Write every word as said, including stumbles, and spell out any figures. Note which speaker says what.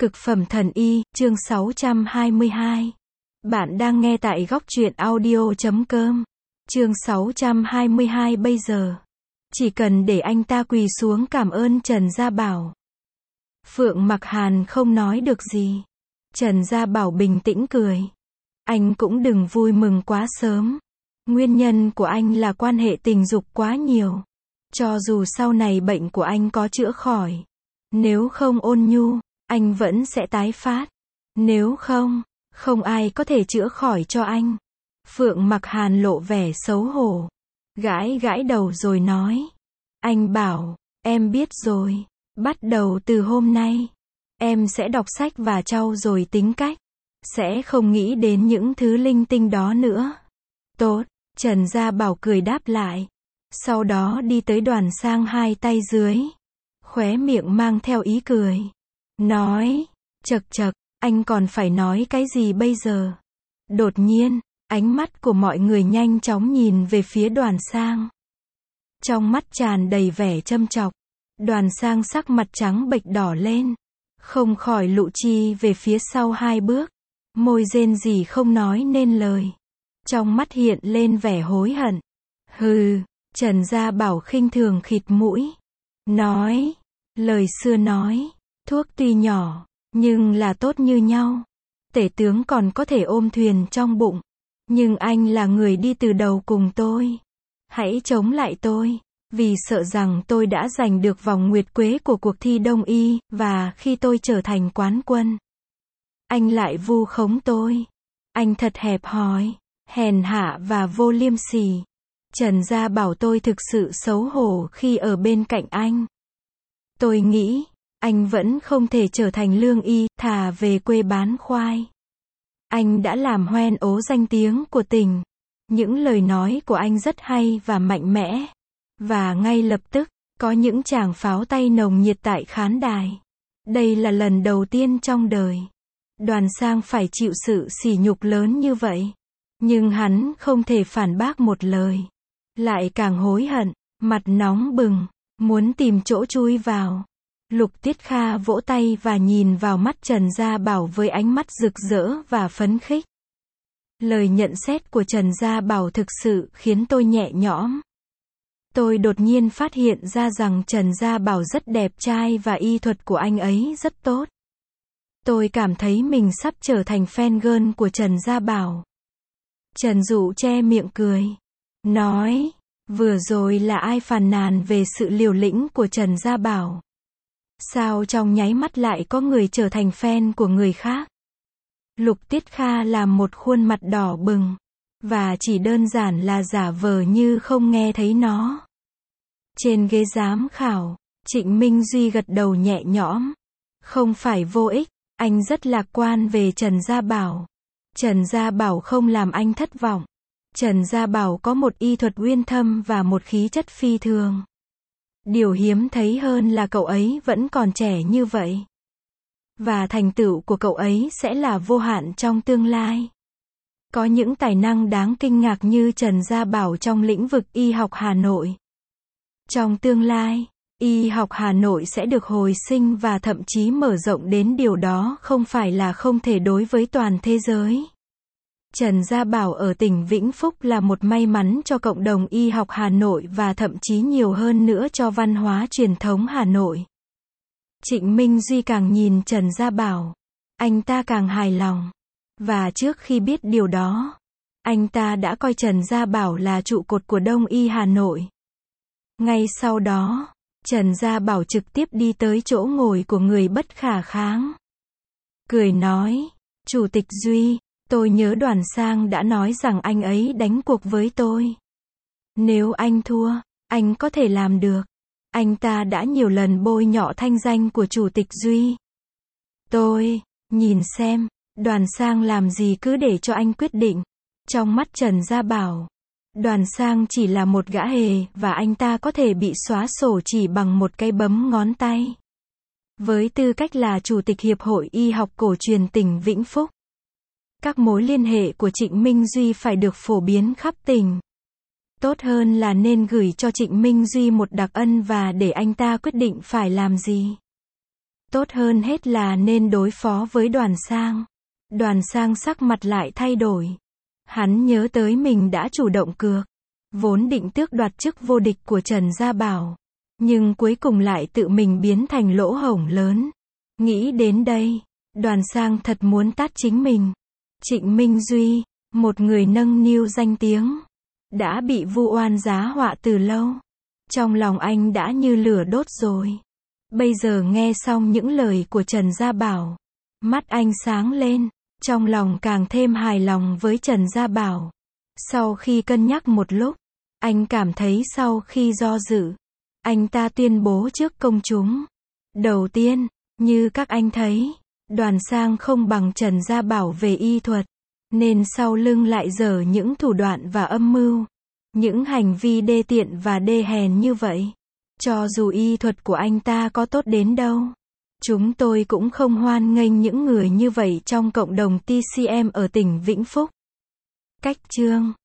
Speaker 1: Cực phẩm thần y, chương sáu trăm hai mươi hai. Bạn đang nghe tại góc truyện audio chấm com. Chương sáu trăm hai mươi hai bây giờ. Chỉ cần để anh ta quỳ xuống cảm ơn Trần Gia Bảo. Phượng Mặc Hàn không nói được gì. Trần Gia Bảo bình tĩnh cười. Anh cũng đừng vui mừng quá sớm. Nguyên nhân của anh là quan hệ tình dục quá nhiều. Cho dù sau này bệnh của anh có chữa khỏi, nếu không ôn nhu, anh vẫn sẽ tái phát. Nếu không, không ai có thể chữa khỏi cho anh. Phượng Mặc Hàn lộ vẻ xấu hổ. Gãi gãi đầu rồi nói. Anh bảo, em biết rồi. Bắt đầu từ hôm nay, em sẽ đọc sách và trau dồi tính cách. Sẽ không nghĩ đến những thứ linh tinh đó nữa. Tốt, Trần Gia Bảo cười đáp lại. Sau đó đi tới Đoàn Sang hai tay dưới. Khóe miệng mang theo ý cười. Nói, chậc chậc, anh còn phải nói cái gì bây giờ? Đột nhiên, ánh mắt của mọi người nhanh chóng nhìn về phía Đoàn Sang. Trong mắt tràn đầy vẻ châm chọc. Đoàn Sang sắc mặt trắng bệch đỏ lên. Không khỏi lụ chi về phía sau hai bước. Môi rên rỉ không nói nên lời. Trong mắt hiện lên vẻ hối hận. Hừ, Trần Gia Bảo khinh thường khịt mũi. Nói, lời xưa nói, thuốc tuy nhỏ, nhưng là tốt như nhau. Tể tướng còn có thể ôm thuyền trong bụng. Nhưng anh là người đi từ đầu cùng tôi. Hãy chống lại tôi. Vì sợ rằng tôi đã giành được vòng nguyệt quế của cuộc thi Đông Y, và khi tôi trở thành quán quân, anh lại vu khống tôi. Anh thật hẹp hòi, hèn hạ và vô liêm sỉ. Trần Gia Bảo tôi thực sự xấu hổ khi ở bên cạnh anh. Tôi nghĩ, anh vẫn không thể trở thành lương y, thà về quê bán khoai. Anh đã làm hoen ố danh tiếng của tỉnh. Những lời nói của anh rất hay và mạnh mẽ. Và ngay lập tức, có những tràng pháo tay nồng nhiệt tại khán đài. Đây là lần đầu tiên trong đời Đoàn Sang phải chịu sự sỉ nhục lớn như vậy. Nhưng hắn không thể phản bác một lời. Lại càng hối hận, mặt nóng bừng, muốn tìm chỗ chui vào. Lục Tiết Kha vỗ tay và nhìn vào mắt Trần Gia Bảo với ánh mắt rực rỡ và phấn khích. Lời nhận xét của Trần Gia Bảo thực sự khiến tôi nhẹ nhõm. Tôi đột nhiên phát hiện ra rằng Trần Gia Bảo rất đẹp trai và y thuật của anh ấy rất tốt. Tôi cảm thấy mình sắp trở thành fan girl của Trần Gia Bảo. Trần Dụ che miệng cười. Nói, vừa rồi là ai phàn nàn về sự liều lĩnh của Trần Gia Bảo? Sao trong nháy mắt lại có người trở thành fan của người khác? Lục Tiết Kha làm một khuôn mặt đỏ bừng. Và chỉ đơn giản là giả vờ như không nghe thấy nó. Trên ghế giám khảo, Trịnh Minh Duy gật đầu nhẹ nhõm. Không phải vô ích, anh rất lạc quan về Trần Gia Bảo. Trần Gia Bảo không làm anh thất vọng. Trần Gia Bảo có một y thuật uyên thâm và một khí chất phi thường. Điều hiếm thấy hơn là cậu ấy vẫn còn trẻ như vậy. Và thành tựu của cậu ấy sẽ là vô hạn trong tương lai. Có những tài năng đáng kinh ngạc như Trần Gia Bảo trong lĩnh vực y học Hà Nội. Trong tương lai, y học Hà Nội sẽ được hồi sinh và thậm chí mở rộng đến điều đó không phải là không thể đối với toàn thế giới. Trần Gia Bảo ở tỉnh Vĩnh Phúc là một may mắn cho cộng đồng y học Hà Nội và thậm chí nhiều hơn nữa cho văn hóa truyền thống Hà Nội. Trịnh Minh Duy càng nhìn Trần Gia Bảo, anh ta càng hài lòng. Và trước khi biết điều đó, anh ta đã coi Trần Gia Bảo là trụ cột của Đông Y Hà Nội. Ngay sau đó, Trần Gia Bảo trực tiếp đi tới chỗ ngồi của người bất khả kháng. Cười nói, Chủ tịch Duy, tôi nhớ Đoàn Sang đã nói rằng anh ấy đánh cuộc với tôi. Nếu anh thua, anh có thể làm được. Anh ta đã nhiều lần bôi nhọ thanh danh của Chủ tịch Duy. Tôi, nhìn xem, Đoàn Sang làm gì cứ để cho anh quyết định. Trong mắt Trần Gia Bảo, Đoàn Sang chỉ là một gã hề và anh ta có thể bị xóa sổ chỉ bằng một cái bấm ngón tay. Với tư cách là Chủ tịch Hiệp hội Y học cổ truyền tỉnh Vĩnh Phúc, các mối liên hệ của Trịnh Minh Duy phải được phổ biến khắp tỉnh. Tốt hơn là nên gửi cho Trịnh Minh Duy một đặc ân và để anh ta quyết định phải làm gì. Tốt hơn hết là nên đối phó với Đoàn Sang. Đoàn Sang sắc mặt lại thay đổi. Hắn nhớ tới mình đã chủ động cược. Vốn định tước đoạt chức vô địch của Trần Gia Bảo. Nhưng cuối cùng lại tự mình biến thành lỗ hổng lớn. Nghĩ đến đây, Đoàn Sang thật muốn tát chính mình. Trịnh Minh Duy, một người nâng niu danh tiếng, đã bị vu oan giá họa từ lâu. Trong lòng anh đã như lửa đốt rồi. Bây giờ nghe xong những lời của Trần Gia Bảo, mắt anh sáng lên, trong lòng càng thêm hài lòng với Trần Gia Bảo. Sau khi cân nhắc một lúc, anh cảm thấy sau khi do dự, anh ta tuyên bố trước công chúng. Đầu tiên, như các anh thấy, Đoàn Sang không bằng Trần Gia Bảo về y thuật, nên sau lưng lại dở những thủ đoạn và âm mưu, những hành vi đê tiện và đê hèn như vậy. Cho dù y thuật của anh ta có tốt đến đâu, chúng tôi cũng không hoan nghênh những người như vậy trong cộng đồng tê xê em ở tỉnh Vĩnh Phúc. Cách chương